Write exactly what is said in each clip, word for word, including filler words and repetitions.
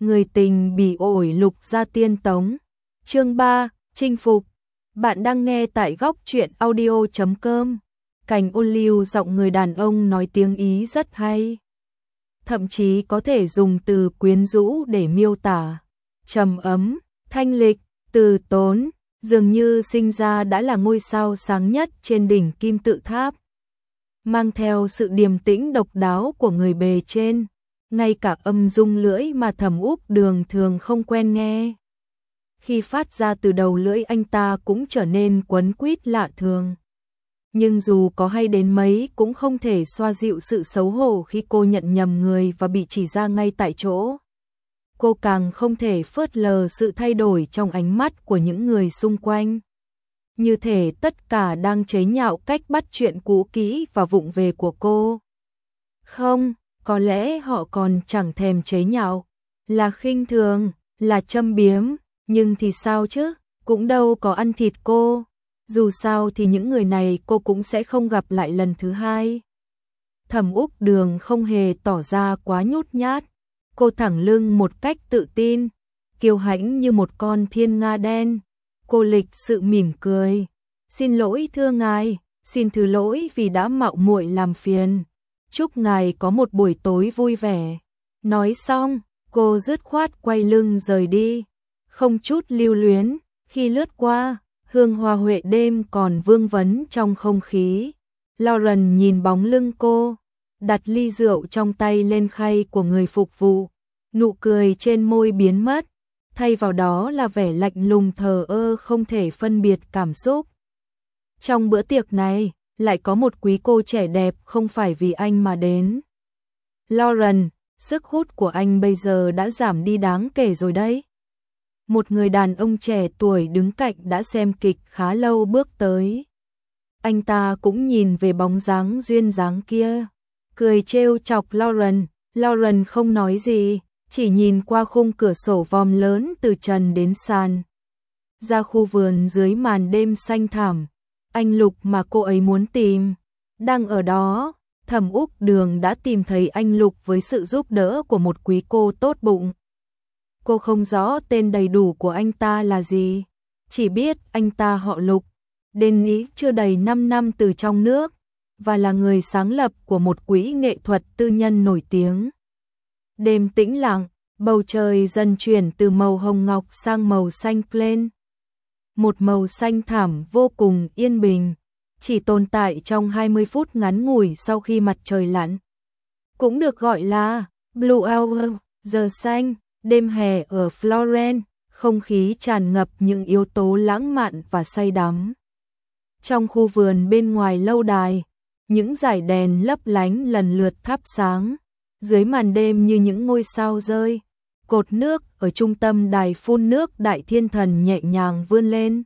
Người tình bị ổi Lục Gia Tiên Tống. Chương ba, chinh phục. Bạn đang nghe tại góc truyện audio chấm com. Cảnh ôn lưu giọng người đàn ông nói tiếng Ý rất hay. Thậm chí có thể dùng từ quyến rũ để miêu tả. Trầm ấm, thanh lịch, từ tốn, dường như sinh ra đã là ngôi sao sáng nhất trên đỉnh kim tự tháp. Mang theo sự điềm tĩnh độc đáo của người bề trên, ngay cả âm dung lưỡi mà Thẩm Úc Đường thường không quen nghe. Khi phát ra từ đầu lưỡi anh ta cũng trở nên quấn quýt lạ thường. Nhưng dù có hay đến mấy cũng không thể xoa dịu sự xấu hổ khi cô nhận nhầm người và bị chỉ ra ngay tại chỗ. Cô càng không thể phớt lờ sự thay đổi trong ánh mắt của những người xung quanh. Như thể tất cả đang chế nhạo cách bắt chuyện cũ kỹ và vụng về của cô. Không, có lẽ họ còn chẳng thèm chế nhạo, là khinh thường, là châm biếm, nhưng thì sao chứ, cũng đâu có ăn thịt cô. Dù sao thì những người này cô cũng sẽ không gặp lại lần thứ hai. Thẩm Úc Đường không hề tỏ ra quá nhút nhát. Cô thẳng lưng một cách tự tin, kiêu hãnh như một con thiên nga đen. Cô lịch sự mỉm cười. Xin lỗi thưa ngài, xin thứ lỗi vì đã mạo muội làm phiền. Chúc ngài có một buổi tối vui vẻ. Nói xong, cô dứt khoát quay lưng rời đi. Không chút lưu luyến, khi lướt qua, hương hoa huệ đêm còn vương vấn trong không khí. Lauren nhìn bóng lưng cô, đặt ly rượu trong tay lên khay của người phục vụ. Nụ cười trên môi biến mất, thay vào đó là vẻ lạnh lùng thờ ơ không thể phân biệt cảm xúc. Trong bữa tiệc này, lại có một quý cô trẻ đẹp không phải vì anh mà đến. Lauren, sức hút của anh bây giờ đã giảm đi đáng kể rồi đấy. Một người đàn ông trẻ tuổi đứng cạnh đã xem kịch khá lâu bước tới. Anh ta cũng nhìn về bóng dáng duyên dáng kia, cười trêu chọc Lauren. Lauren không nói gì, chỉ nhìn qua khung cửa sổ vòm lớn từ trần đến sàn. Ra khu vườn dưới màn đêm xanh thẳm, anh Lục mà cô ấy muốn tìm đang ở đó. Thẩm Úc Đường đã tìm thấy anh Lục với sự giúp đỡ của một quý cô tốt bụng. Cô không rõ tên đầy đủ của anh ta là gì, chỉ biết anh ta họ Lục, đến Ý chưa đầy năm năm từ trong nước, và là người sáng lập của một quỹ nghệ thuật tư nhân nổi tiếng. Đêm tĩnh lặng, bầu trời dần chuyển từ màu hồng ngọc sang màu xanh plain. Một màu xanh thẳm vô cùng yên bình, chỉ tồn tại trong hai mươi phút ngắn ngủi sau khi mặt trời lặn. Cũng được gọi là Blue Hour, giờ xanh, đêm hè ở Florence, không khí tràn ngập những yếu tố lãng mạn và say đắm. Trong khu vườn bên ngoài lâu đài, những dải đèn lấp lánh lần lượt thắp sáng, dưới màn đêm như những ngôi sao rơi. Cột nước ở trung tâm đài phun nước Đại Thiên Thần nhẹ nhàng vươn lên.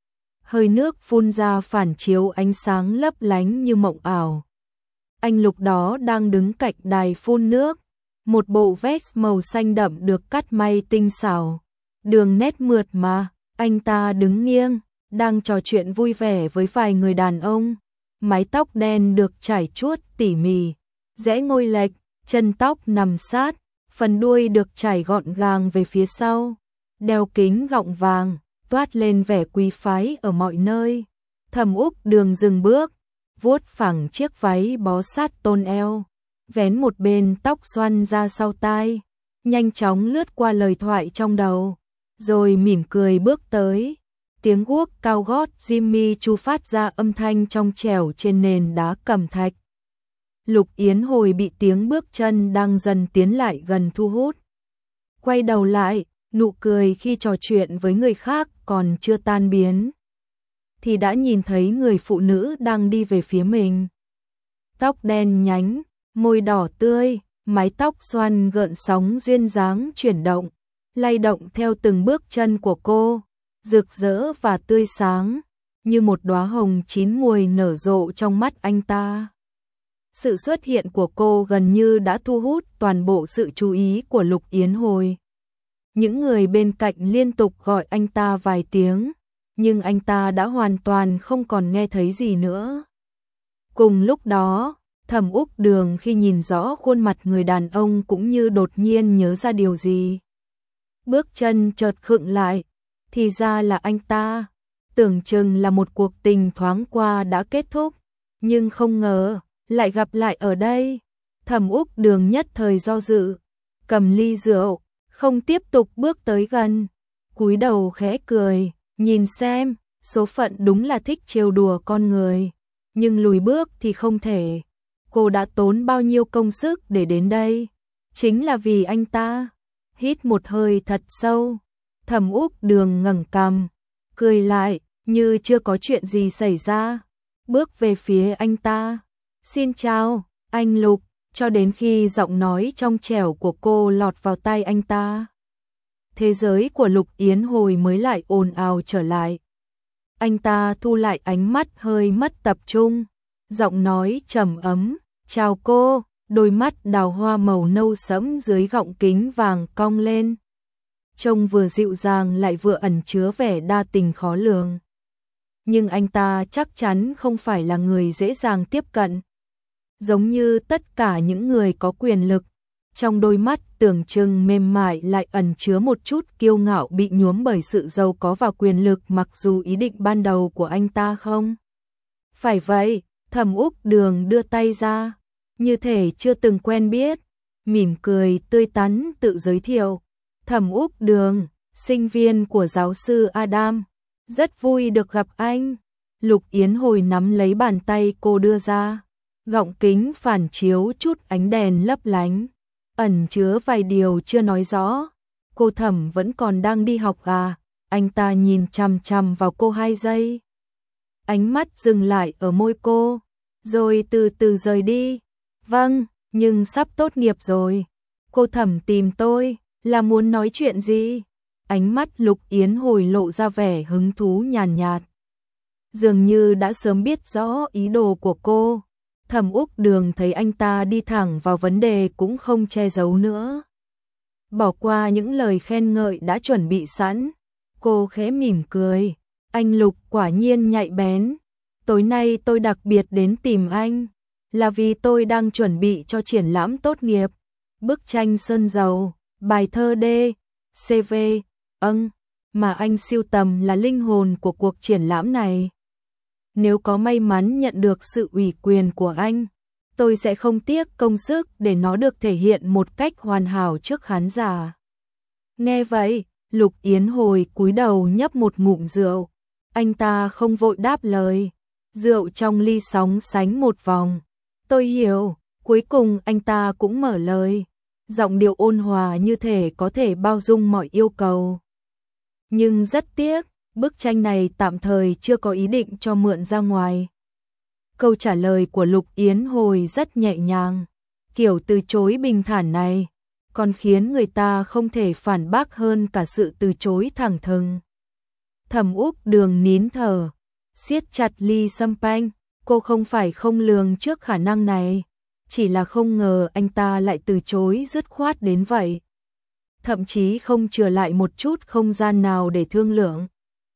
Hơi nước phun ra phản chiếu ánh sáng lấp lánh như mộng ảo. Anh Lục đó đang đứng cạnh đài phun nước, một bộ vest màu xanh đậm được cắt may tinh xảo, đường nét mượt mà. Anh ta đứng nghiêng, đang trò chuyện vui vẻ với vài người đàn ông. Mái tóc đen được trải chuốt tỉ mỉ, rẽ ngôi lệch, chân tóc nằm sát, phần đuôi được trải gọn gàng về phía sau. Đeo kính gọng vàng, toát lên vẻ quý phái ở mọi nơi. Thẩm Úc Đường dừng bước, vuốt phẳng chiếc váy bó sát tôn eo, vén một bên tóc xoăn ra sau tai, nhanh chóng lướt qua lời thoại trong đầu, rồi mỉm cười bước tới. Tiếng guốc cao gót Jimmy Choo phát ra âm thanh trong trẻo trên nền đá cẩm thạch. Lục Yến Hồi bị tiếng bước chân đang dần tiến lại gần thu hút. Quay đầu lại, nụ cười khi trò chuyện với người khác còn chưa tan biến, thì đã nhìn thấy người phụ nữ đang đi về phía mình. Tóc đen nhánh, môi đỏ tươi, mái tóc xoăn gợn sóng duyên dáng chuyển động, lay động theo từng bước chân của cô, rực rỡ và tươi sáng, như một đóa hồng chín muồi nở rộ trong mắt anh ta. Sự xuất hiện của cô gần như đã thu hút toàn bộ sự chú ý của Lục Yến Hồi. Những người bên cạnh liên tục gọi anh ta vài tiếng, nhưng anh ta đã hoàn toàn không còn nghe thấy gì nữa. Cùng lúc đó, Thẩm Úc Đường khi nhìn rõ khuôn mặt người đàn ông cũng như đột nhiên nhớ ra điều gì. bước chân chợt khựng lại, thì ra là anh ta. Tưởng chừng là một cuộc tình thoáng qua đã kết thúc, nhưng không ngờ lại gặp lại ở đây. Thẩm Úc Đường nhất thời do dự, cầm ly rượu, không tiếp tục bước tới gần, cúi đầu khẽ cười, nhìn xem, số phận đúng là thích trêu đùa con người, nhưng lùi bước thì không thể. Cô đã tốn bao nhiêu công sức để đến đây, chính là vì anh ta. Hít một hơi thật sâu, Thẩm Úc Đường ngẩng cằm, cười lại, như chưa có chuyện gì xảy ra, bước về phía anh ta. Xin chào, anh Lục, cho đến khi giọng nói trong trẻo của cô lọt vào tai anh ta. Thế giới của Lục Yến Hồi mới lại ồn ào trở lại. Anh ta thu lại ánh mắt hơi mất tập trung, giọng nói trầm ấm, chào cô, đôi mắt đào hoa màu nâu sẫm dưới gọng kính vàng cong lên. Trông vừa dịu dàng lại vừa ẩn chứa vẻ đa tình khó lường. Nhưng anh ta chắc chắn không phải là người dễ dàng tiếp cận. Giống như tất cả những người có quyền lực, trong đôi mắt tưởng chừng mềm mại lại ẩn chứa một chút kiêu ngạo bị nhuốm bởi sự giàu có và quyền lực, mặc dù ý định ban đầu của anh ta không phải vậy. Thẩm Úc Đường đưa tay ra, như thể chưa từng quen biết, mỉm cười tươi tắn tự giới thiệu. Thẩm Úc Đường, sinh viên của giáo sư Adam, rất vui được gặp anh. Lục Yến Hồi nắm lấy bàn tay cô đưa ra, gọng kính phản chiếu chút ánh đèn lấp lánh, ẩn chứa vài điều chưa nói rõ. Cô Thẩm vẫn còn đang đi học à? Anh ta nhìn chằm chằm vào cô hai giây. Ánh mắt dừng lại ở môi cô, rồi từ từ rời đi. Vâng, nhưng sắp tốt nghiệp rồi. Cô Thẩm tìm tôi, là muốn nói chuyện gì? Ánh mắt Lục Yến Hồi lộ ra vẻ hứng thú nhàn nhạt, dường như đã sớm biết rõ ý đồ của cô. Thẩm Úc Đường thấy anh ta đi thẳng vào vấn đề cũng không che giấu nữa. Bỏ qua những lời khen ngợi đã chuẩn bị sẵn, cô khẽ mỉm cười. Anh Lục quả nhiên nhạy bén. Tối nay tôi đặc biệt đến tìm anh, là vì tôi đang chuẩn bị cho triển lãm tốt nghiệp. Bức tranh sơn dầu, bài thơ D, xê vê, âng, mà anh sưu tầm là linh hồn của cuộc triển lãm này. Nếu có may mắn nhận được sự ủy quyền của anh, tôi sẽ không tiếc công sức để nó được thể hiện một cách hoàn hảo trước khán giả. Nghe vậy, Lục Yến Hồi cúi đầu nhấp một ngụm rượu. Anh ta không vội đáp lời. Rượu trong ly sóng sánh một vòng. Tôi hiểu. Cuối cùng anh ta cũng mở lời, giọng điệu ôn hòa như thể có thể bao dung mọi yêu cầu. Nhưng rất tiếc, bức tranh này tạm thời chưa có ý định cho mượn ra ngoài. Câu trả lời của Lục Yến Hồi rất nhẹ nhàng. Kiểu từ chối bình thản này còn khiến người ta không thể phản bác hơn cả sự từ chối thẳng thừng. Thẩm Úc Đường nín thở, siết chặt ly champagne. Cô không phải không lường trước khả năng này, chỉ là không ngờ anh ta lại từ chối dứt khoát đến vậy. Thậm chí không chừa lại một chút không gian nào để thương lượng.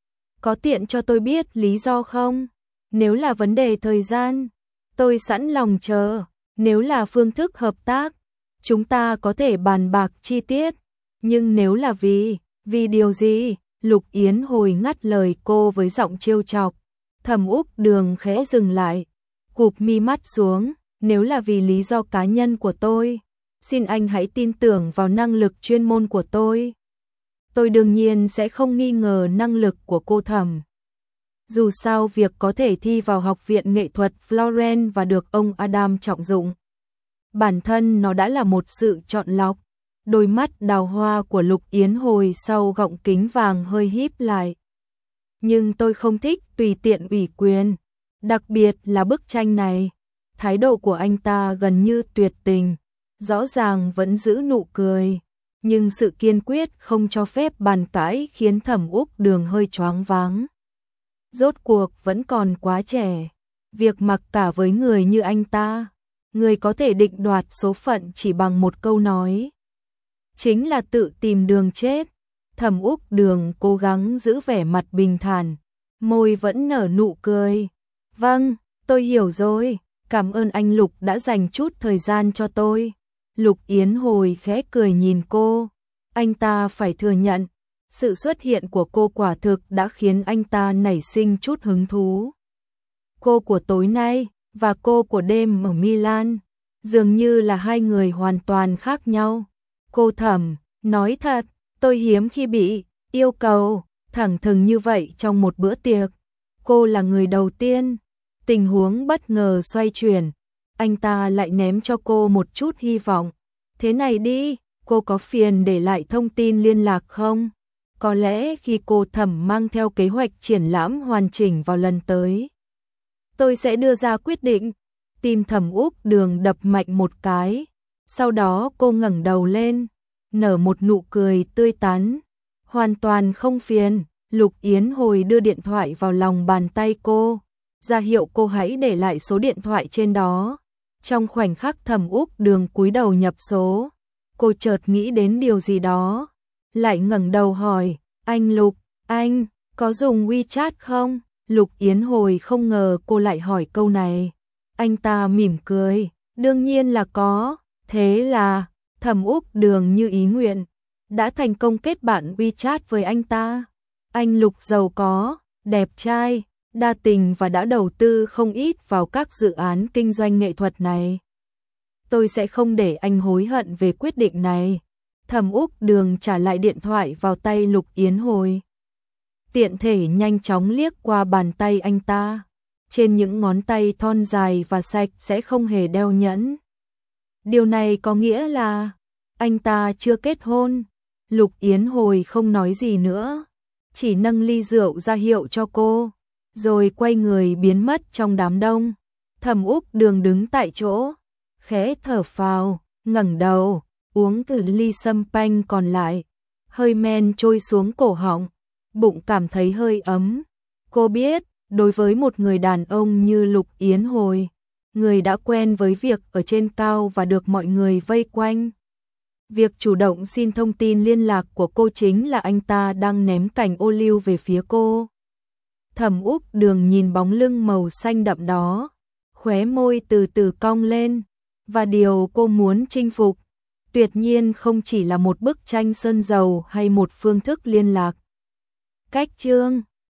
Có tiện cho tôi biết lý do không? Nếu là vấn đề thời gian, tôi sẵn lòng chờ. Nếu là phương thức hợp tác, chúng ta có thể bàn bạc chi tiết. Nhưng nếu là vì, vì điều gì? Lục Yến Hồi ngắt lời cô với giọng trêu chọc. Thẩm Úc Đường khẽ dừng lại, cụp mi mắt xuống. Nếu là vì lý do cá nhân của tôi, xin anh hãy tin tưởng vào năng lực chuyên môn của tôi. Tôi đương nhiên sẽ không nghi ngờ năng lực của cô Thẩm. Dù sao việc có thể thi vào Học viện Nghệ thuật Florence và được ông Adam trọng dụng, bản thân nó đã là một sự chọn lọc. Đôi mắt đào hoa của Lục Yến Hồi sau gọng kính vàng hơi híp lại. Nhưng tôi không thích tùy tiện ủy quyền, đặc biệt là bức tranh này. Thái độ của anh ta gần như tuyệt tình, rõ ràng vẫn giữ nụ cười, nhưng sự kiên quyết không cho phép bàn cãi khiến Thẩm Úc Đường hơi choáng váng. Rốt cuộc vẫn còn quá trẻ, việc mặc cả với người như anh ta, người có thể định đoạt số phận chỉ bằng một câu nói, chính là tự tìm đường chết. Thẩm Úc Đường cố gắng giữ vẻ mặt bình thản, môi vẫn nở nụ cười. Vâng, tôi hiểu rồi, cảm ơn anh Lục đã dành chút thời gian cho tôi. Lục Yến Hồi khẽ cười nhìn cô. Anh ta phải thừa nhận, sự xuất hiện của cô quả thực đã khiến anh ta nảy sinh chút hứng thú. Cô của tối nay và cô của đêm ở Milan dường như là hai người hoàn toàn khác nhau. Cô Thẩm, nói thật, tôi hiếm khi bị yêu cầu thẳng thừng như vậy trong một bữa tiệc. Cô là người đầu tiên. Tình huống bất ngờ xoay chuyển, anh ta lại ném cho cô một chút hy vọng. Thế này đi, cô có phiền để lại thông tin liên lạc không? Có lẽ khi cô Thẩm mang theo kế hoạch triển lãm hoàn chỉnh vào lần tới, tôi sẽ đưa ra quyết định. Tim Thẩm Úc Đường đập mạnh một cái. Sau đó cô ngẩng đầu lên, nở một nụ cười tươi tắn. Hoàn toàn không phiền. Lục Yến Hồi đưa điện thoại vào lòng bàn tay cô, ra hiệu cô hãy để lại số điện thoại trên đó. Trong khoảnh khắc Thẩm Úc Đường cúi đầu nhập số, cô chợt nghĩ đến điều gì đó, lại ngẩng đầu hỏi, anh Lục, anh có dùng WeChat không? Lục Yến Hồi không ngờ cô lại hỏi câu này. Anh ta mỉm cười, đương nhiên là có. Thế là Thẩm Úc Đường như ý nguyện, đã thành công kết bạn WeChat với anh ta. Anh Lục giàu có, đẹp trai, đa tình và đã đầu tư không ít vào các dự án kinh doanh nghệ thuật này. Tôi sẽ không để anh hối hận về quyết định này. Thẩm Úc Đường trả lại điện thoại vào tay Lục Yến Hồi. Tiện thể nhanh chóng liếc qua bàn tay anh ta. Trên những ngón tay thon dài và sạch sẽ không hề đeo nhẫn. Điều này có nghĩa là anh ta chưa kết hôn. Lục Yến Hồi không nói gì nữa, chỉ nâng ly rượu ra hiệu cho cô, rồi quay người biến mất trong đám đông. Thẩm Úc Đường đứng tại chỗ, khẽ thở phào, ngẩng đầu, uống từ ly sâm panh còn lại, hơi men trôi xuống cổ họng, bụng cảm thấy hơi ấm. Cô biết, đối với một người đàn ông như Lục Yến Hồi, người đã quen với việc ở trên cao và được mọi người vây quanh, việc chủ động xin thông tin liên lạc của cô chính là anh ta đang ném cành ô liu về phía cô. Thẩm Úc Đường nhìn bóng lưng màu xanh đậm đó, khóe môi từ từ cong lên, và điều cô muốn chinh phục tuyệt nhiên không chỉ là một bức tranh sơn dầu hay một phương thức liên lạc. Cách chương